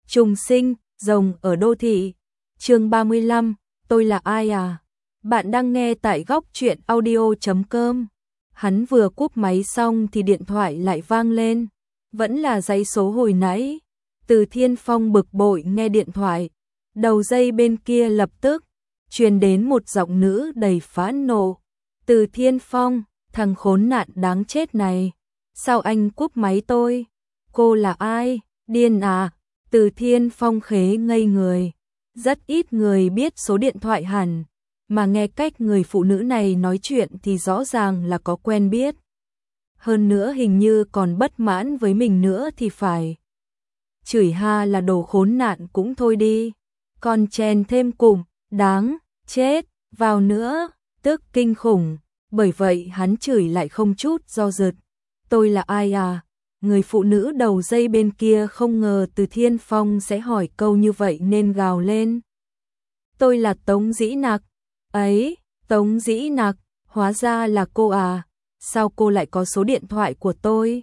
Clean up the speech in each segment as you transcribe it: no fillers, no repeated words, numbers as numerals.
Trùng sinh, rồng ở đô thị. Chương 35, tôi là ai à? Bạn đang nghe tại góc truyện audio.com. Hắn vừa cúp máy xong thì điện thoại lại vang lên. Vẫn là dãy số hồi nãy. Từ Thiên Phong bực bội nghe điện thoại. Đầu dây bên kia lập tức truyền đến một giọng nữ đầy phẫn nộ. Từ Thiên Phong, thằng khốn nạn đáng chết này. Sao anh cúp máy tôi? Cô là ai? Điên à? Từ Thiên Phong khế ngây người. Rất ít người biết số điện thoại hẳn, mà nghe cách người phụ nữ này nói chuyện thì rõ ràng là có quen biết. Hơn nữa hình như còn bất mãn với mình nữa thì phải. Chửi ha là đồ khốn nạn cũng thôi đi, còn chèn thêm cụm, đáng, chết, vào nữa, tức kinh khủng. Bởi vậy hắn chửi lại không chút do dự. Tôi là ai à? Người phụ nữ đầu dây bên kia không ngờ Từ Thiên Phong sẽ hỏi câu như vậy nên gào lên. Tôi là Tống Dĩ Nặc. Ấy, Tống Dĩ Nặc, hóa ra là cô à? Sao cô lại có số điện thoại của tôi?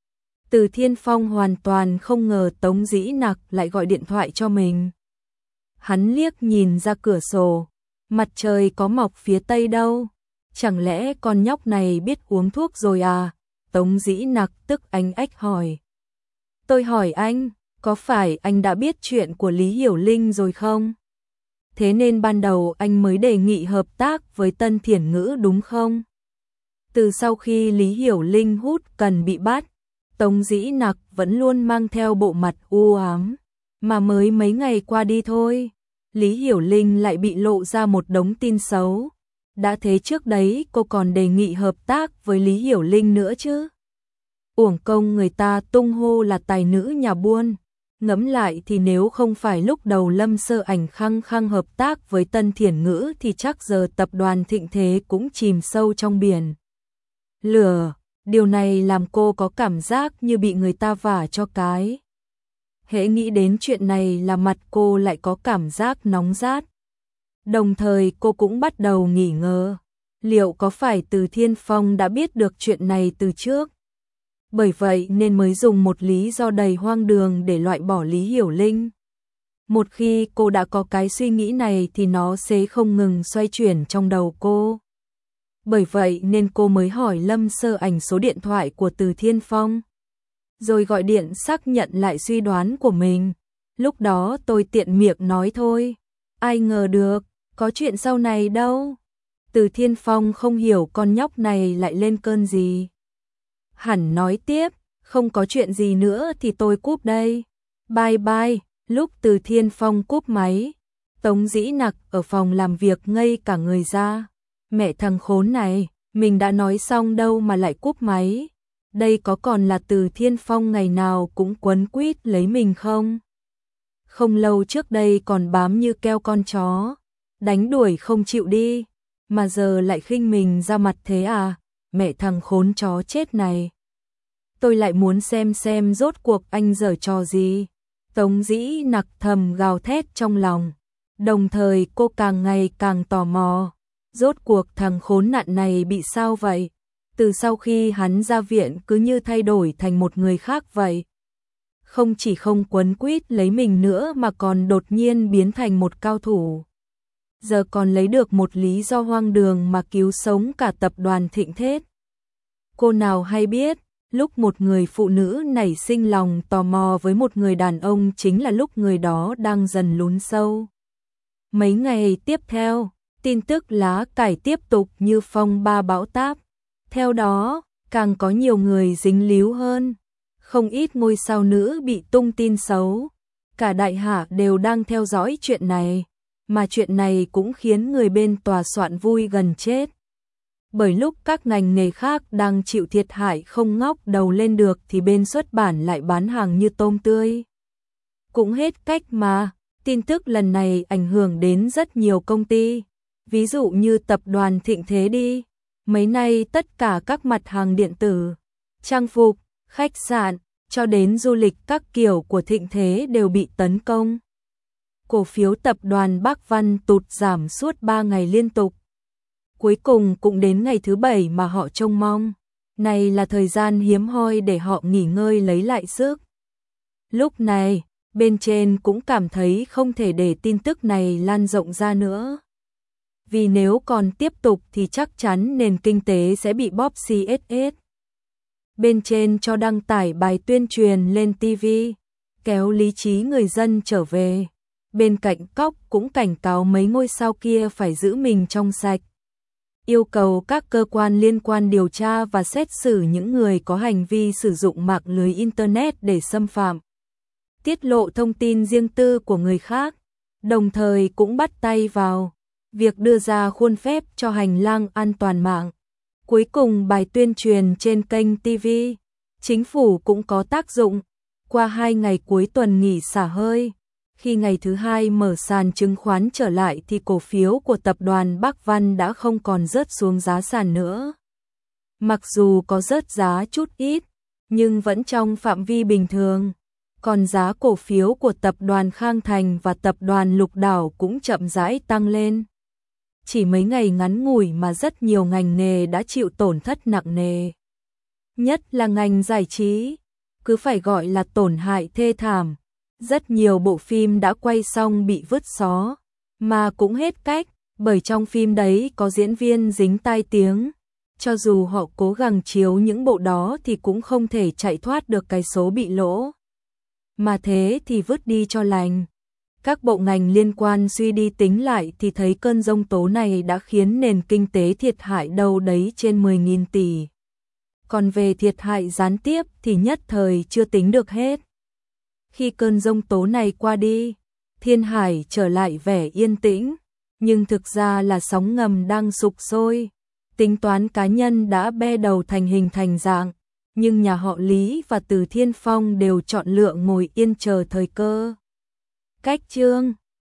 Từ Thiên Phong hoàn toàn không ngờ Tống Dĩ Nặc lại gọi điện thoại cho mình. Hắn liếc nhìn ra cửa sổ, mặt trời có mọc phía tây đâu. Chẳng lẽ con nhóc này biết uống thuốc rồi à? Tống Dĩ Nặc tức anh ách hỏi. Tôi hỏi anh, có phải anh đã biết chuyện của Lý Hiểu Linh rồi không? Thế nên ban đầu anh mới đề nghị hợp tác với Tân Thiển Ngữ đúng không? Từ sau khi Lý Hiểu Linh hút cần bị bắt, Tống Dĩ Nặc vẫn luôn mang theo bộ mặt u ám. Mà mới mấy ngày qua đi thôi, Lý Hiểu Linh lại bị lộ ra một đống tin xấu. Đã thế trước đấy cô còn đề nghị hợp tác với Lý Hiểu Linh nữa chứ. Uổng công người ta tung hô là tài nữ nhà buôn. Ngẫm lại thì nếu không phải lúc đầu Lâm Sơ Ảnh khăng khăng hợp tác với Tân Thiển Ngữ thì chắc giờ tập đoàn Thịnh Thế cũng chìm sâu trong biển lửa. Điều này làm cô có cảm giác như bị người ta vả cho cái. Hễ nghĩ đến chuyện này là mặt cô lại có cảm giác nóng rát. Đồng thời cô cũng bắt đầu nghi ngờ, liệu có phải Từ Thiên Phong đã biết được chuyện này từ trước? Bởi vậy nên mới dùng một lý do đầy hoang đường để loại bỏ Lý Hiểu Linh. Một khi cô đã có cái suy nghĩ này thì nó sẽ không ngừng xoay chuyển trong đầu cô. Bởi vậy nên cô mới hỏi Lâm Sơ Ảnh số điện thoại của Từ Thiên Phong, rồi gọi điện xác nhận lại suy đoán của mình. Lúc đó tôi tiện miệng nói thôi, ai ngờ được, có chuyện sau này đâu. Từ Thiên Phong không hiểu con nhóc này lại lên cơn gì. Hẳn nói tiếp, không có chuyện gì nữa thì tôi cúp đây. Bye bye. Lúc Từ Thiên Phong cúp máy, Tống Dĩ Nặc ở phòng làm việc ngây cả người ra. Mẹ thằng khốn này, mình đã nói xong đâu mà lại cúp máy. Đây có còn là Từ Thiên Phong ngày nào cũng quấn quýt lấy mình không? Không lâu trước đây còn bám như keo con chó, đánh đuổi không chịu đi, mà giờ lại khinh mình ra mặt thế à? Mẹ thằng khốn chó chết này. Tôi lại muốn xem rốt cuộc anh giở trò gì. Tống Dĩ Nặc thầm gào thét trong lòng. Đồng thời cô càng ngày càng tò mò. Rốt cuộc thằng khốn nạn này bị sao vậy? Từ sau khi hắn ra viện cứ như thay đổi thành một người khác vậy. Không chỉ không quấn quýt lấy mình nữa mà còn đột nhiên biến thành một cao thủ. Giờ còn lấy được một lý do hoang đường mà cứu sống cả tập đoàn Thịnh Thế. Cô nào hay biết, lúc một người phụ nữ nảy sinh lòng tò mò với một người đàn ông chính là lúc người đó đang dần lún sâu. Mấy ngày tiếp theo, tin tức lá cải tiếp tục như phong ba bão táp. Theo đó, càng có nhiều người dính líu hơn. Không ít ngôi sao nữ bị tung tin xấu. Cả đại hạ đều đang theo dõi chuyện này. Mà chuyện này cũng khiến người bên tòa soạn vui gần chết. Bởi lúc các ngành nghề khác đang chịu thiệt hại không ngóc đầu lên được thì bên xuất bản lại bán hàng như tôm tươi. Cũng hết cách mà, tin tức lần này ảnh hưởng đến rất nhiều công ty. Ví dụ như tập đoàn Thịnh Thế đi. Mấy nay tất cả các mặt hàng điện tử, trang phục, khách sạn, cho đến du lịch các kiểu của Thịnh Thế đều bị tấn công. Cổ phiếu tập đoàn Bắc Văn tụt giảm suốt 3 ngày liên tục. Cuối cùng cũng đến ngày thứ 7 mà họ trông mong. Này là thời gian hiếm hoi để họ nghỉ ngơi lấy lại sức. Lúc này, bên trên cũng cảm thấy không thể để tin tức này lan rộng ra nữa. Vì nếu còn tiếp tục thì chắc chắn nền kinh tế sẽ bị bóp CSS. Bên trên cho đăng tải bài tuyên truyền lên TV, kéo lý trí người dân trở về. Bên cạnh cóc cũng cảnh cáo mấy ngôi sao kia phải giữ mình trong sạch. Yêu cầu các cơ quan liên quan điều tra và xét xử những người có hành vi sử dụng mạng lưới Internet để xâm phạm, tiết lộ thông tin riêng tư của người khác, đồng thời cũng bắt tay vào việc đưa ra khuôn phép cho hành lang an toàn mạng. Cuối cùng bài tuyên truyền trên kênh TV, chính phủ cũng có tác dụng. Qua 2 ngày cuối tuần nghỉ xả hơi, khi ngày thứ hai mở sàn chứng khoán trở lại thì cổ phiếu của tập đoàn Bắc Văn đã không còn rớt xuống giá sàn nữa. Mặc dù có rớt giá chút ít, nhưng vẫn trong phạm vi bình thường. Còn giá cổ phiếu của tập đoàn Khang Thành và tập đoàn Lục Đảo cũng chậm rãi tăng lên. Chỉ mấy ngày ngắn ngủi mà rất nhiều ngành nghề đã chịu tổn thất nặng nề. Nhất là ngành giải trí, cứ phải gọi là tổn hại thê thảm. Rất nhiều bộ phim đã quay xong bị vứt xó, mà cũng hết cách, bởi trong phim đấy có diễn viên dính tai tiếng. Cho dù họ cố gắng chiếu những bộ đó thì cũng không thể chạy thoát được cái số bị lỗ. Mà thế thì vứt đi cho lành. Các bộ ngành liên quan suy đi tính lại thì thấy cơn giông tố này đã khiến nền kinh tế thiệt hại đâu đấy trên 10.000 tỷ. Còn về thiệt hại gián tiếp thì nhất thời chưa tính được hết. Khi cơn giông tố này qua đi, Thiên Hải trở lại vẻ yên tĩnh, nhưng thực ra là sóng ngầm đang sục sôi. Tính toán cá nhân đã be đầu thành hình thành dạng, nhưng nhà họ Lý và Từ Thiên Phong đều chọn lựa ngồi yên chờ thời cơ. Cách chương